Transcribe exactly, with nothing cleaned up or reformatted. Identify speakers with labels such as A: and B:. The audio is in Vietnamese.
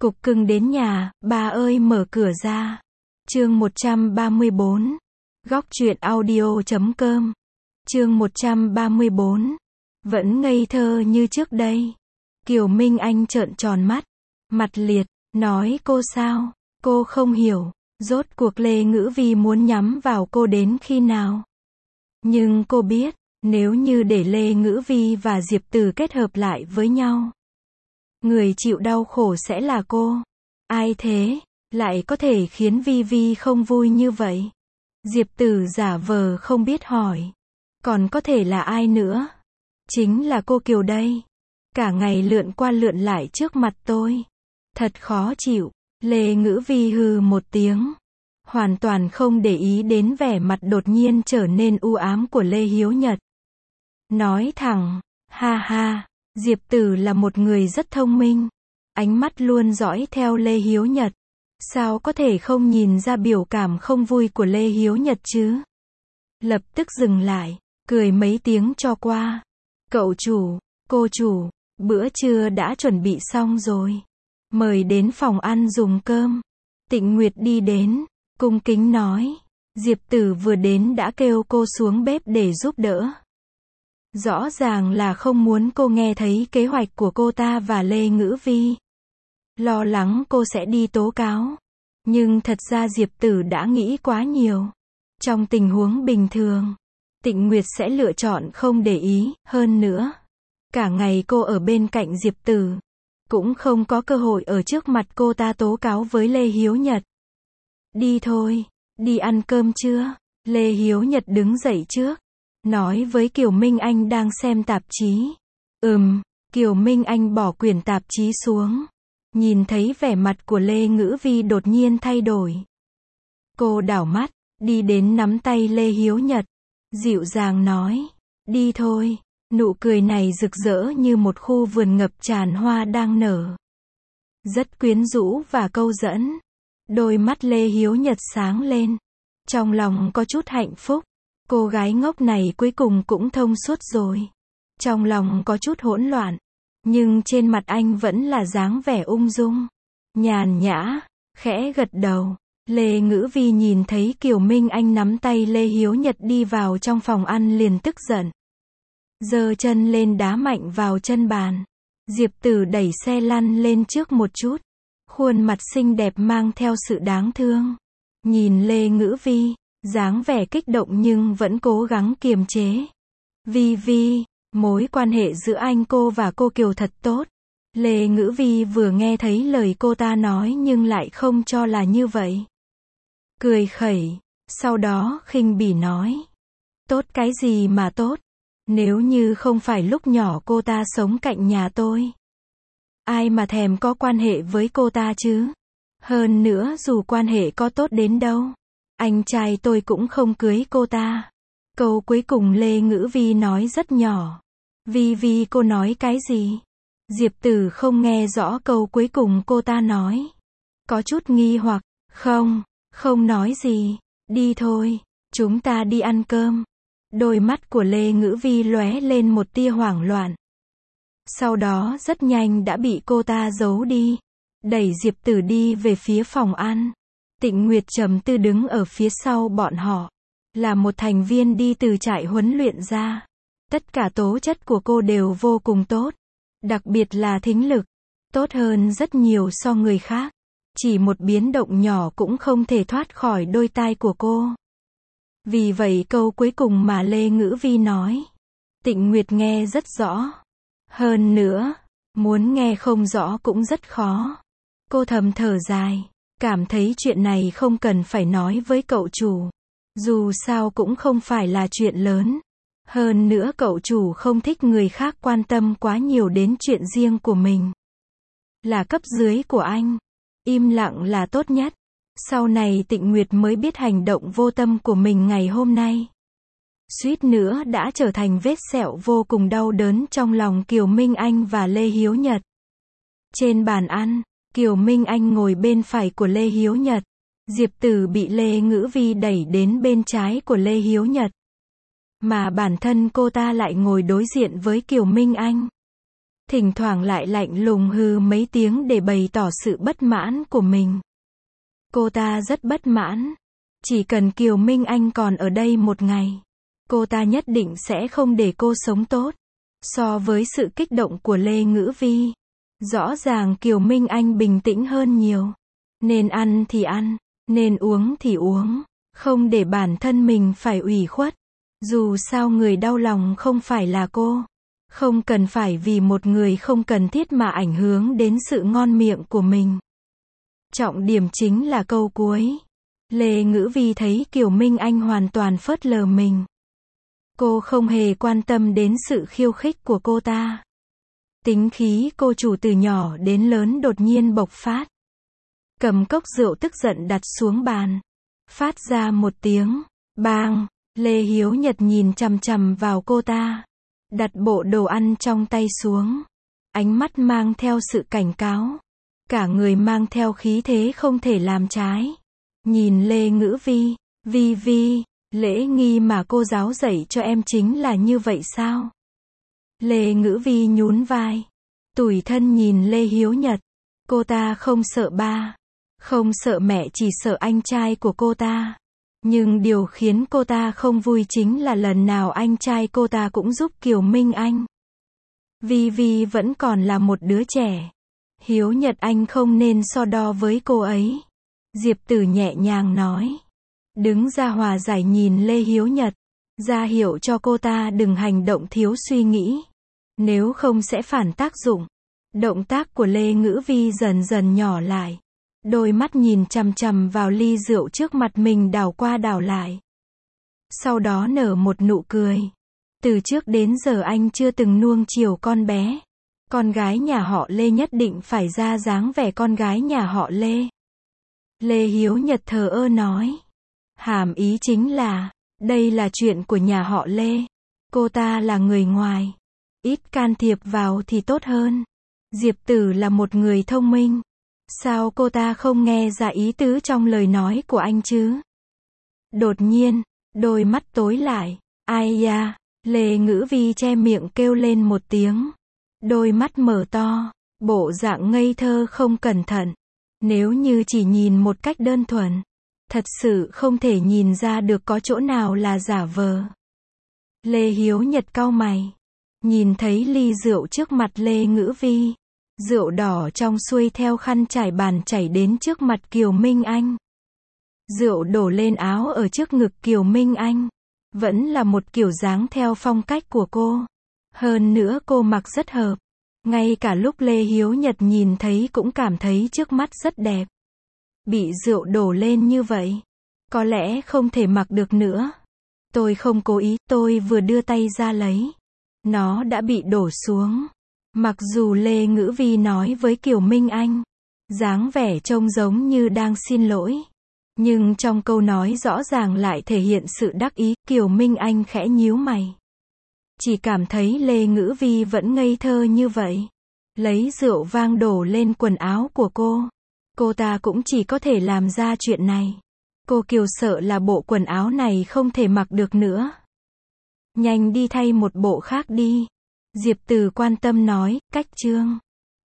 A: Cục cưng đến nhà, bà ơi mở cửa ra. Chương một trăm ba mươi bốn. Góc truyện audio chấm com. Chương một trăm ba mươi bốn. Vẫn ngây thơ như trước đây. Kiều Minh Anh trợn tròn mắt, mặt liệt, nói cô sao? Cô không hiểu, rốt cuộc Lê Ngữ Vi muốn nhắm vào cô đến khi nào? Nhưng cô biết, nếu như để Lê Ngữ Vi và Diệp Tử kết hợp lại với nhau, người chịu đau khổ sẽ là cô. Ai thế, lại có thể khiến Vi Vi không vui như vậy? Diệp Tử giả vờ không biết hỏi. Còn có thể là ai nữa? Chính là cô Kiều đây. Cả ngày lượn qua lượn lại trước mặt tôi. Thật khó chịu. Lê Ngữ Vi hừ một tiếng, hoàn toàn không để ý đến vẻ mặt đột nhiên trở nên u ám của Lê Hiếu Nhật. Nói thẳng, ha ha, Diệp Tử là một người rất thông minh. Ánh mắt luôn dõi theo Lê Hiếu Nhật. Sao có thể không nhìn ra biểu cảm không vui của Lê Hiếu Nhật chứ? Lập tức dừng lại, cười mấy tiếng cho qua. Cậu chủ, cô chủ, bữa trưa đã chuẩn bị xong rồi. Mời đến phòng ăn dùng cơm. Tịnh Nguyệt đi đến, cung kính nói. Diệp Tử vừa đến đã kêu cô xuống bếp để giúp đỡ. Rõ ràng là không muốn cô nghe thấy kế hoạch của cô ta và Lê Ngữ Vi. Lo lắng cô sẽ đi tố cáo. Nhưng thật ra Diệp Tử đã nghĩ quá nhiều. Trong tình huống bình thường, Tịnh Nguyệt sẽ lựa chọn không để ý, hơn nữa. Cả ngày cô ở bên cạnh Diệp Tử, cũng không có cơ hội ở trước mặt cô ta tố cáo với Lê Hiếu Nhật. Đi thôi, đi ăn cơm chưa? Lê Hiếu Nhật đứng dậy trước, nói với Kiều Minh Anh đang xem tạp chí. Ừm, Kiều Minh Anh bỏ quyển tạp chí xuống. Nhìn thấy vẻ mặt của Lê Ngữ Vi đột nhiên thay đổi. Cô đảo mắt, đi đến nắm tay Lê Hiếu Nhật, dịu dàng nói, đi thôi. Nụ cười này rực rỡ như một khu vườn ngập tràn hoa đang nở. Rất quyến rũ và câu dẫn. Đôi mắt Lê Hiếu Nhật sáng lên. Trong lòng có chút hạnh phúc. Cô gái ngốc này cuối cùng cũng thông suốt rồi. Trong lòng có chút hỗn loạn. Nhưng trên mặt anh vẫn là dáng vẻ ung dung, nhàn nhã, khẽ gật đầu. Lê Ngữ Vi nhìn thấy Kiều Minh Anh nắm tay Lê Hiếu Nhật đi vào trong phòng ăn liền tức giận. Giơ chân lên đá mạnh vào chân bàn. Diệp Tử đẩy xe lăn lên trước một chút. Khuôn mặt xinh đẹp mang theo sự đáng thương. Nhìn Lê Ngữ Vi, dáng vẻ kích động nhưng vẫn cố gắng kiềm chế. Vi Vi, mối quan hệ giữa anh cô và cô Kiều thật tốt. Lê Ngữ Vi vừa nghe thấy lời cô ta nói nhưng lại không cho là như vậy. Cười khẩy, sau đó khinh bỉ nói. Tốt cái gì mà tốt? Nếu như không phải lúc nhỏ cô ta sống cạnh nhà tôi, ai mà thèm có quan hệ với cô ta chứ? Hơn nữa dù quan hệ có tốt đến đâu, anh trai tôi cũng không cưới cô ta. Câu cuối cùng Lê Ngữ Vi nói rất nhỏ. Vi Vi cô nói cái gì? Diệp Tử không nghe rõ câu cuối cùng cô ta nói. Có chút nghi hoặc, không, không nói gì, đi thôi, chúng ta đi ăn cơm. Đôi mắt của Lê Ngữ Vi lóe lên một tia hoảng loạn. Sau đó rất nhanh đã bị cô ta giấu đi. Đẩy Diệp Tử đi về phía phòng ăn. Tịnh Nguyệt trầm tư đứng ở phía sau bọn họ. Là một thành viên đi từ trại huấn luyện ra. Tất cả tố chất của cô đều vô cùng tốt. Đặc biệt là thính lực. Tốt hơn rất nhiều so người khác. Chỉ một biến động nhỏ cũng không thể thoát khỏi đôi tai của cô. Vì vậy câu cuối cùng mà Lê Ngữ Vi nói, Tịnh Nguyệt nghe rất rõ. Hơn nữa, muốn nghe không rõ cũng rất khó. Cô thầm thở dài, cảm thấy chuyện này không cần phải nói với cậu chủ. Dù sao cũng không phải là chuyện lớn. Hơn nữa cậu chủ không thích người khác quan tâm quá nhiều đến chuyện riêng của mình. Là cấp dưới của anh. Im lặng là tốt nhất. Sau này Tịnh Nguyệt mới biết hành động vô tâm của mình ngày hôm nay. Suýt nữa đã trở thành vết sẹo vô cùng đau đớn trong lòng Kiều Minh Anh và Lê Hiếu Nhật. Trên bàn ăn, Kiều Minh Anh ngồi bên phải của Lê Hiếu Nhật. Diệp Tử bị Lê Ngữ Vi đẩy đến bên trái của Lê Hiếu Nhật. Mà bản thân cô ta lại ngồi đối diện với Kiều Minh Anh. thỉnh thoảng lại lạnh lùng hừ mấy tiếng để bày tỏ sự bất mãn của mình. Cô ta rất bất mãn. Chỉ cần Kiều Minh Anh còn ở đây một ngày, cô ta nhất định sẽ không để cô sống tốt. So với sự kích động của Lê Ngữ Vi, rõ ràng Kiều Minh Anh bình tĩnh hơn nhiều. Nên ăn thì ăn, nên uống thì uống, không để bản thân mình phải ủy khuất. Dù sao người đau lòng không phải là cô. Không cần phải vì một người không cần thiết mà ảnh hưởng đến sự ngon miệng của mình. Trọng điểm chính là câu cuối. Lê Ngữ Vi thấy Kiều Minh Anh hoàn toàn phớt lờ mình. Cô không hề quan tâm đến sự khiêu khích của cô ta. Tính khí cô chủ từ nhỏ đến lớn đột nhiên bộc phát. Cầm cốc rượu tức giận đặt xuống bàn. Phát ra một tiếng bang. Lê Hiếu Nhật nhìn chằm chằm vào cô ta. Đặt bộ đồ ăn trong tay xuống. Ánh mắt mang theo sự cảnh cáo. Cả người mang theo khí thế không thể làm trái. Nhìn Lê Ngữ Vi. Vi Vi, lễ nghi mà cô giáo dạy cho em chính là như vậy sao? Lê Ngữ Vi nhún vai. Tủi thân nhìn Lê Hiếu Nhật. Cô ta không sợ ba. Không sợ mẹ, chỉ sợ anh trai của cô ta. Nhưng điều khiến cô ta không vui chính là lần nào anh trai cô ta cũng giúp Kiều Minh Anh. Vi Vi vẫn còn là một đứa trẻ. Hiếu Nhật anh không nên so đo với cô ấy. Diệp Tử nhẹ nhàng nói. Đứng ra hòa giải nhìn Lê Hiếu Nhật. Ra hiệu cho cô ta đừng hành động thiếu suy nghĩ. Nếu không sẽ phản tác dụng. Động tác của Lê Ngữ Vi dần dần nhỏ lại. Đôi mắt nhìn chằm chằm vào ly rượu trước mặt mình đảo qua đảo lại. Sau đó nở một nụ cười. Từ trước đến giờ anh chưa từng nuông chiều con bé. Con gái nhà họ Lê nhất định phải ra dáng vẻ con gái nhà họ Lê. Lê Hiếu Nhật thờ ơ nói. Hàm ý chính là, đây là chuyện của nhà họ Lê. Cô ta là người ngoài. Ít can thiệp vào thì tốt hơn. Diệp Tử là một người thông minh. Sao cô ta không nghe ra ý tứ trong lời nói của anh chứ? Đột nhiên, đôi mắt tối lại. Ai da, Lê Ngữ Vi che miệng kêu lên một tiếng. Đôi mắt mở to, bộ dạng ngây thơ không cẩn thận. Nếu như chỉ nhìn một cách đơn thuần, thật sự không thể nhìn ra được có chỗ nào là giả vờ. Lê Hiếu Nhật cau mày. Nhìn thấy ly rượu trước mặt Lê Ngữ Vi. Rượu đỏ trong xuôi theo khăn trải bàn chảy đến trước mặt Kiều Minh Anh. Rượu đổ lên áo ở trước ngực Kiều Minh Anh. Vẫn là một kiểu dáng theo phong cách của cô. Hơn nữa cô mặc rất hợp. Ngay cả lúc Lê Hiếu Nhật nhìn thấy cũng cảm thấy trước mắt rất đẹp. Bị rượu đổ lên như vậy, có lẽ không thể mặc được nữa. Tôi không cố ý, tôi vừa đưa tay ra lấy. Nó đã bị đổ xuống. Mặc dù Lê Ngữ Vi nói với Kiều Minh Anh, dáng vẻ trông giống như đang xin lỗi. Nhưng trong câu nói rõ ràng lại thể hiện sự đắc ý. Kiều Minh Anh khẽ nhíu mày. Chỉ cảm thấy Lê Ngữ Vi vẫn ngây thơ như vậy. Lấy rượu vang đổ lên quần áo của cô. Cô ta cũng chỉ có thể làm ra chuyện này. Cô Kiều sợ là bộ quần áo này không thể mặc được nữa. Nhanh đi thay một bộ khác đi. Diệp Từ quan tâm nói, cách chương.